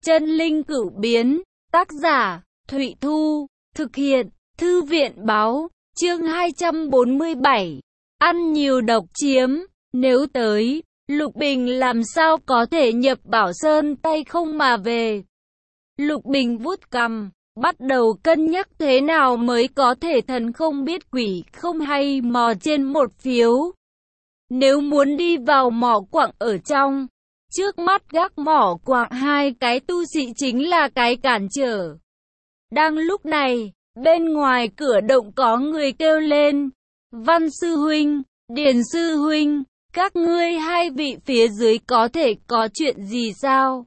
Chân linh cửu biến, tác giả, Thụy Thu, thực hiện, Thư viện báo, chương 247, ăn nhiều độc chiếm, nếu tới, Lục Bình làm sao có thể nhập Bảo Sơn tay không mà về. Lục Bình vuốt cằm, bắt đầu cân nhắc thế nào mới có thể thần không biết quỷ không hay mò trên một phiếu. Nếu muốn đi vào mỏ quặng ở trong, trước mắt gác mỏ quặng hai cái tu sĩ chính là cái cản trở. Đang lúc này, bên ngoài cửa động có người kêu lên, Văn sư huynh, Điền sư huynh, các ngươi hai vị phía dưới có thể có chuyện gì sao?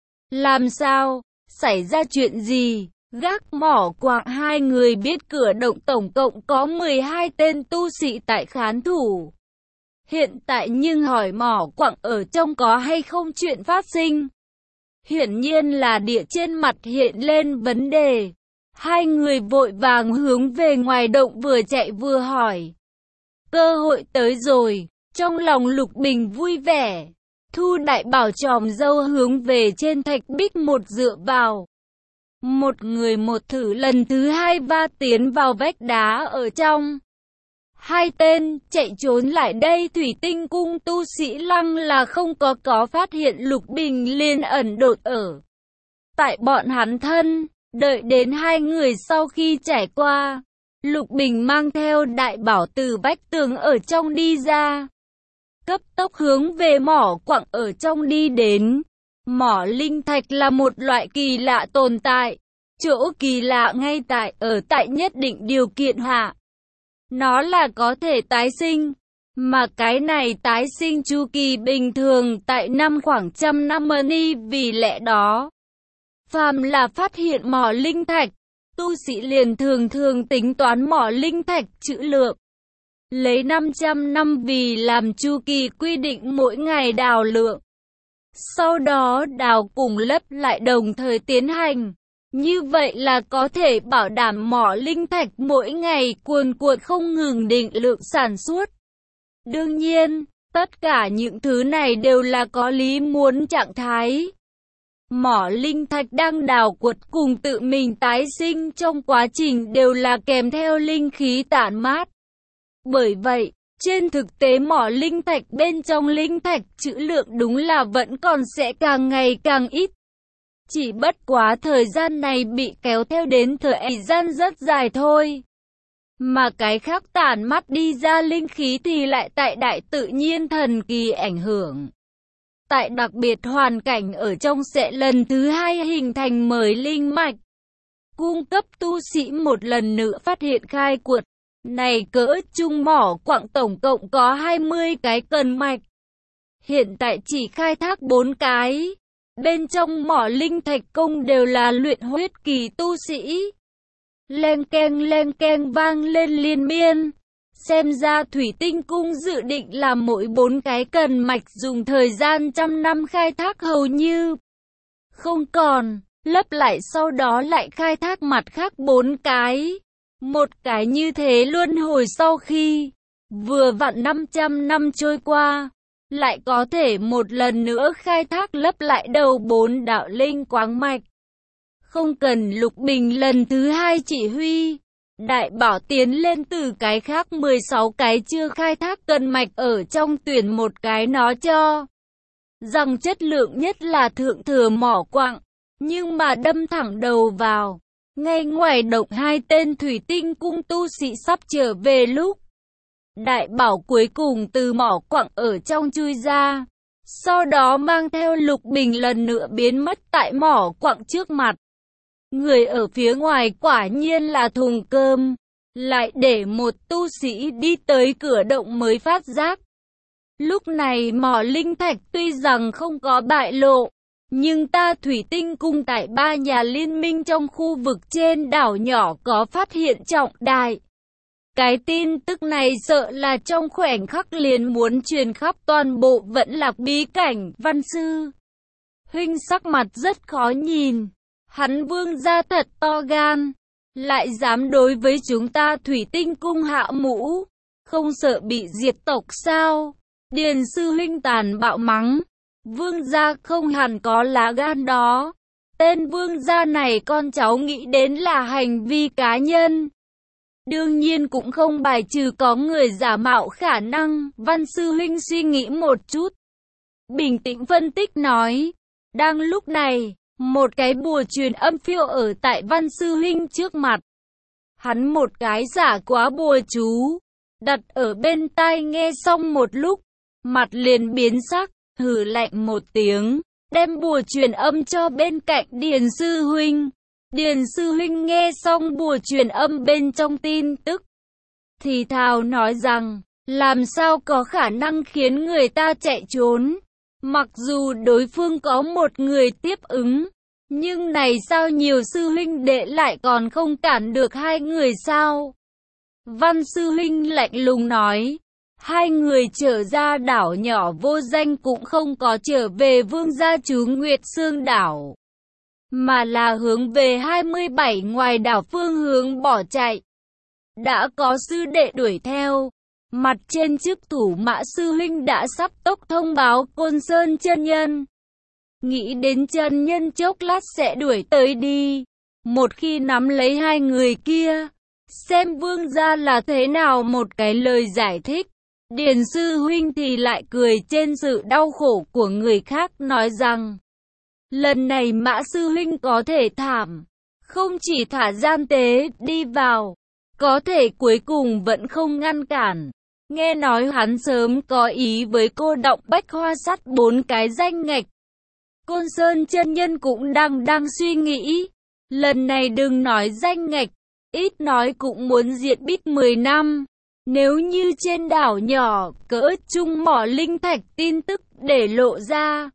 Làm sao? Xảy ra chuyện gì? Gác mỏ quặng hai người biết cửa động tổng cộng có 12 tên tu sĩ tại khán thủ. Hiện tại nhưng hỏi mỏ quặng ở trong có hay không chuyện phát sinh. Hiển nhiên là địa trên mặt hiện lên vấn đề. Hai người vội vàng hướng về ngoài động vừa chạy vừa hỏi. Cơ hội tới rồi, trong lòng Lục Bình vui vẻ. Thu đại bảo tròm dâu hướng về trên thạch bích một dựa vào. Một người một thử lần thứ hai va tiến vào vách đá ở trong. Hai tên chạy trốn lại đây. Thủy Tinh cung tu sĩ lăng là không có phát hiện Lục Bình liền ẩn đột ở tại bọn hắn thân. Đợi đến hai người sau khi trải qua, Lục Bình mang theo đại bảo từ vách tường ở trong đi ra, cấp tốc hướng về mỏ quặng ở trong đi đến. Mỏ linh thạch là một loại kỳ lạ tồn tại. Chỗ kỳ lạ ngay tại nhất định điều kiện hạ, nó là có thể tái sinh, mà cái này tái sinh chu kỳ bình thường tại khoảng trăm năm ni. Vì lẽ đó, phàm là phát hiện mỏ linh thạch, tu sĩ liền thường tính toán mỏ linh thạch trữ lượng, lấy 500 năm vì làm chu kỳ quy định mỗi ngày đào lượng. Sau đó đào cùng lấp lại đồng thời tiến hành. Như vậy là có thể bảo đảm mỏ linh thạch mỗi ngày cuồn cuộn không ngừng định lượng sản xuất. Đương nhiên, tất cả những thứ này đều là có lý muốn trạng thái. Mỏ linh thạch đang đào cuột cùng tự mình tái sinh trong quá trình đều là kèm theo linh khí tản mát. Bởi vậy, trên thực tế mỏ linh thạch bên trong linh thạch trữ lượng đúng là vẫn còn sẽ càng ngày càng ít. Chỉ bất quá thời gian này bị kéo theo đến thời gian rất dài thôi. Mà cái khác tản mắt đi ra linh khí thì lại tại đại tự nhiên thần kỳ ảnh hưởng. Tại đặc biệt hoàn cảnh ở trong sẽ lần thứ hai hình thành mới linh mạch. Cung cấp tu sĩ một lần nữa phát hiện khai quật. Này cỡ trung mỏ quặng tổng cộng có 20 cái cần mạch. Hiện tại chỉ khai thác 4 cái. Bên trong mỏ linh thạch công đều là luyện huyết kỳ tu sĩ. Len keng vang lên liên miên. Xem ra Thủy Tinh cung dự định là mỗi 4 cái cần mạch dùng thời gian trăm năm khai thác hầu như không còn, lấp lại sau đó lại khai thác mặt khác 4 cái. Một cái như thế luân hồi sau khi vừa vặn 500 năm trôi qua, lại có thể một lần nữa khai thác lấp lại đầu 4 đạo linh quáng mạch. Không cần Lục Bình lần thứ hai chỉ huy, đại bảo tiến lên từ cái khác 16 cái chưa khai thác cần mạch ở trong tuyển một cái nó cho rằng chất lượng nhất là thượng thừa mỏ quặng, nhưng mà đâm thẳng đầu vào. Ngay ngoài động hai tên Thủy Tinh cung tu sĩ sắp trở về lúc đại bảo cuối cùng từ mỏ quặng ở trong chui ra, sau đó mang theo Lục Bình lần nữa biến mất tại mỏ quặng trước mặt. Người ở phía ngoài quả nhiên là thùng cơm, lại để một tu sĩ đi tới cửa động mới phát giác. Lúc này mỏ linh thạch tuy rằng không có bại lộ, nhưng ta Thủy Tinh cung tại 3 nhà liên minh trong khu vực trên đảo nhỏ có phát hiện trọng đại. Cái tin tức này sợ là trong khoảnh khắc liền muốn truyền khắp toàn bộ Vẫn Lạc bí cảnh. Văn sư huynh sắc mặt rất khó nhìn. Hắn Vương gia thật to gan, lại dám đối với chúng ta Thủy Tinh cung hạ mũ, không sợ bị diệt tộc sao? Điền sư huynh tàn bạo mắng. Vương gia không hẳn có lá gan đó. Tên vương gia này con cháu nghĩ đến là hành vi cá nhân. Đương nhiên cũng không bài trừ có người giả mạo khả năng. Văn sư huynh suy nghĩ một chút, bình tĩnh phân tích nói. Đang lúc này, một cái bùa truyền âm phiêu ở tại Văn sư huynh trước mặt. Hắn một cái giả quá bùa chú, đặt ở bên tai nghe xong một lúc, mặt liền biến sắc, hừ lạnh một tiếng, đem bùa truyền âm cho bên cạnh Điền sư huynh. Điền sư huynh nghe xong bùa truyền âm bên trong tin tức, thì thào nói rằng, làm sao có khả năng khiến người ta chạy trốn, mặc dù đối phương có một người tiếp ứng, nhưng này sao nhiều sư huynh đệ lại còn không cản được hai người sao? Văn sư huynh lạnh lùng nói, hai người trở ra đảo nhỏ vô danh cũng không có trở về vương gia chú Nguyệt Sương đảo, mà là hướng về 27 ngoài đảo phương hướng bỏ chạy. Đã có sư đệ đuổi theo, mặt trên chức thủ Mã sư huynh đã sắp tốc thông báo Côn Sơn chân nhân. Nghĩ đến chân nhân chốc lát sẽ đuổi tới đi, một khi nắm lấy hai người kia, xem vương gia là thế nào một cái lời giải thích. Điền sư huynh thì lại cười trên sự đau khổ của người khác nói rằng, lần này Mã sư huynh có thể thảm, không chỉ thả gian tế đi vào, có thể cuối cùng vẫn không ngăn cản. Nghe nói hắn sớm có ý với cô Động Bách Hoa Sắt 4 cái danh ngạch. Côn Sơn chân nhân cũng đang suy nghĩ, lần này đừng nói danh ngạch, ít nói cũng muốn diệt bít 10 năm. Nếu như trên đảo nhỏ cỡ trung mỏ linh thạch tin tức để lộ ra,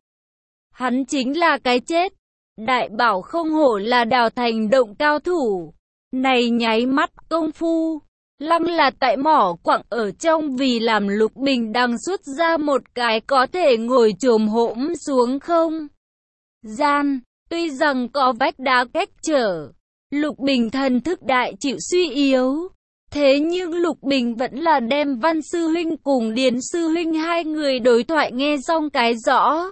hắn chính là cái chết. Đại bảo không hổ là Đào Thành động cao thủ, này nháy mắt công phu, lăng là tại mỏ quặng ở trong vì làm Lục Bình đang xuất ra một cái có thể ngồi chồm hổm xuống không gian, tuy rằng có vách đá cách trở, Lục Bình thần thức đại chịu suy yếu. Thế nhưng Lục Bình vẫn là đem Văn sư huynh cùng Điền sư huynh hai người đối thoại nghe xong cái rõ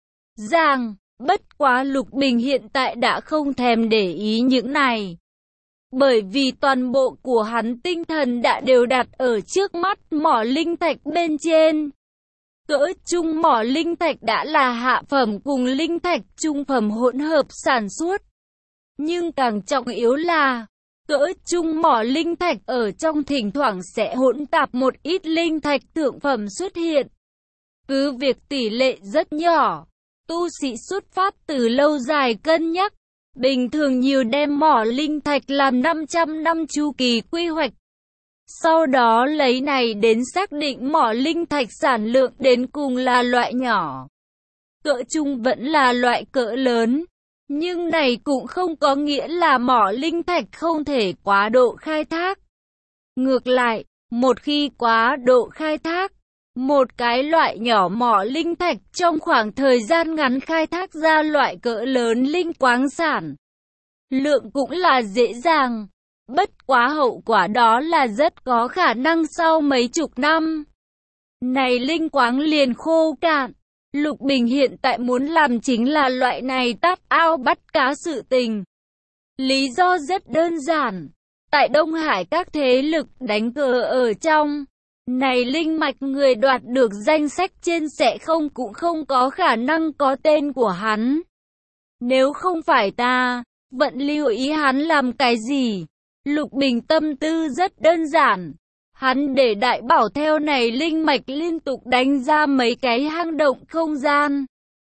ràng. Bất quá Lục Bình hiện tại đã không thèm để ý những này, bởi vì toàn bộ của hắn tinh thần đã đều đặt ở trước mắt mỏ linh thạch bên trên. Cỡ trung mỏ linh thạch đã là hạ phẩm cùng linh thạch trung phẩm hỗn hợp sản xuất. Nhưng càng trọng yếu là, cỡ trung mỏ linh thạch ở trong thỉnh thoảng sẽ hỗn tạp một ít linh thạch thượng phẩm xuất hiện. Cứ việc tỷ lệ rất nhỏ, tu sĩ xuất phát từ lâu dài cân nhắc, bình thường nhiều đem mỏ linh thạch làm 500 năm chu kỳ quy hoạch. Sau đó lấy này đến xác định mỏ linh thạch sản lượng đến cùng là loại nhỏ, cỡ trung vẫn là loại cỡ lớn. Nhưng này cũng không có nghĩa là mỏ linh thạch không thể quá độ khai thác. Ngược lại, một khi quá độ khai thác, một cái loại nhỏ mỏ linh thạch trong khoảng thời gian ngắn khai thác ra loại cỡ lớn linh quáng sản, lượng cũng là dễ dàng. Bất quá hậu quả đó là rất có khả năng sau mấy chục năm, này linh quáng liền khô cạn. Lục Bình hiện tại muốn làm chính là loại này tát ao bắt cá sự tình. Lý do rất đơn giản. Tại Đông Hải các thế lực đánh cờ ở trong, này linh mạch người đoạt được danh sách trên sẽ không cũng không có khả năng có tên của hắn. Nếu không phải ta, vẫn lưu ý hắn làm cái gì? Lục Bình tâm tư rất đơn giản. Hắn để đại bảo theo này linh mạch liên tục đánh ra mấy cái hang động không gian.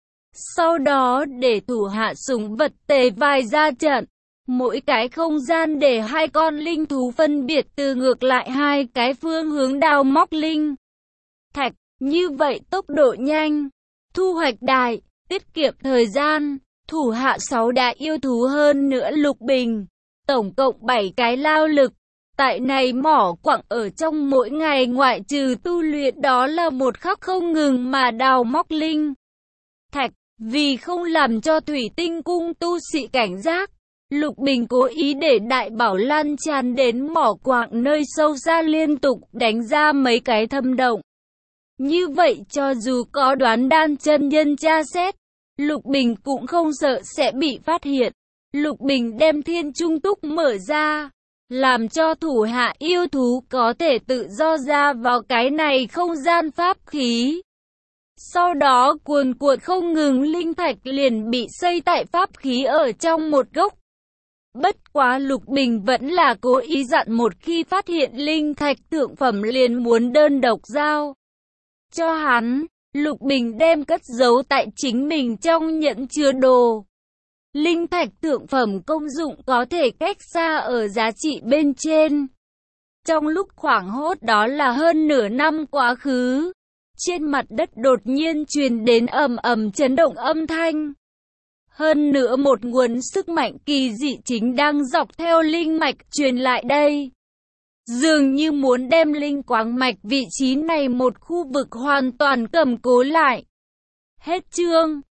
Sau đó để thủ hạ súng vật tề vai ra trận. Mỗi cái không gian để hai con linh thú phân biệt từ ngược lại hai cái phương hướng đào móc linh thạch. Như vậy tốc độ nhanh, thu hoạch đại, tiết kiệm thời gian. Thủ hạ 6 đại yêu thú hơn nữa Lục Bình. Tổng cộng 7 cái lao lực. Tại này mỏ quặng ở trong mỗi ngày ngoại trừ tu luyện đó là một khắc không ngừng mà đào móc linh thạch. Vì không làm cho thủy tinh cung tu sĩ cảnh giác, Lục Bình cố ý để đại bảo lan tràn đến mỏ quặng nơi sâu xa liên tục đánh ra mấy cái thâm động. Như vậy cho dù có đoán đan chân nhân tra xét, Lục Bình cũng không sợ sẽ bị phát hiện. Lục Bình đem thiên trung túc mở ra, làm cho thủ hạ yêu thú có thể tự do ra vào cái này không gian pháp khí. Sau đó cuồn cuộn không ngừng linh thạch liền bị xây tại pháp khí ở trong một gốc. Bất quá Lục Bình vẫn là cố ý dặn một khi phát hiện linh thạch thượng phẩm liền muốn đơn độc giao cho hắn. Lục Bình đem cất giấu tại chính mình trong nhẫn chứa đồ. Linh thạch thượng phẩm công dụng có thể cách xa ở giá trị bên trên. Trong lúc hoảng hốt đó là hơn nửa năm quá khứ, trên mặt đất đột nhiên truyền đến ầm ầm chấn động âm thanh. Hơn nữa một nguồn sức mạnh kỳ dị chính đang dọc theo linh mạch truyền lại đây. Dường như muốn đem linh quáng mạch vị trí này một khu vực hoàn toàn cầm cố lại. Hết chương.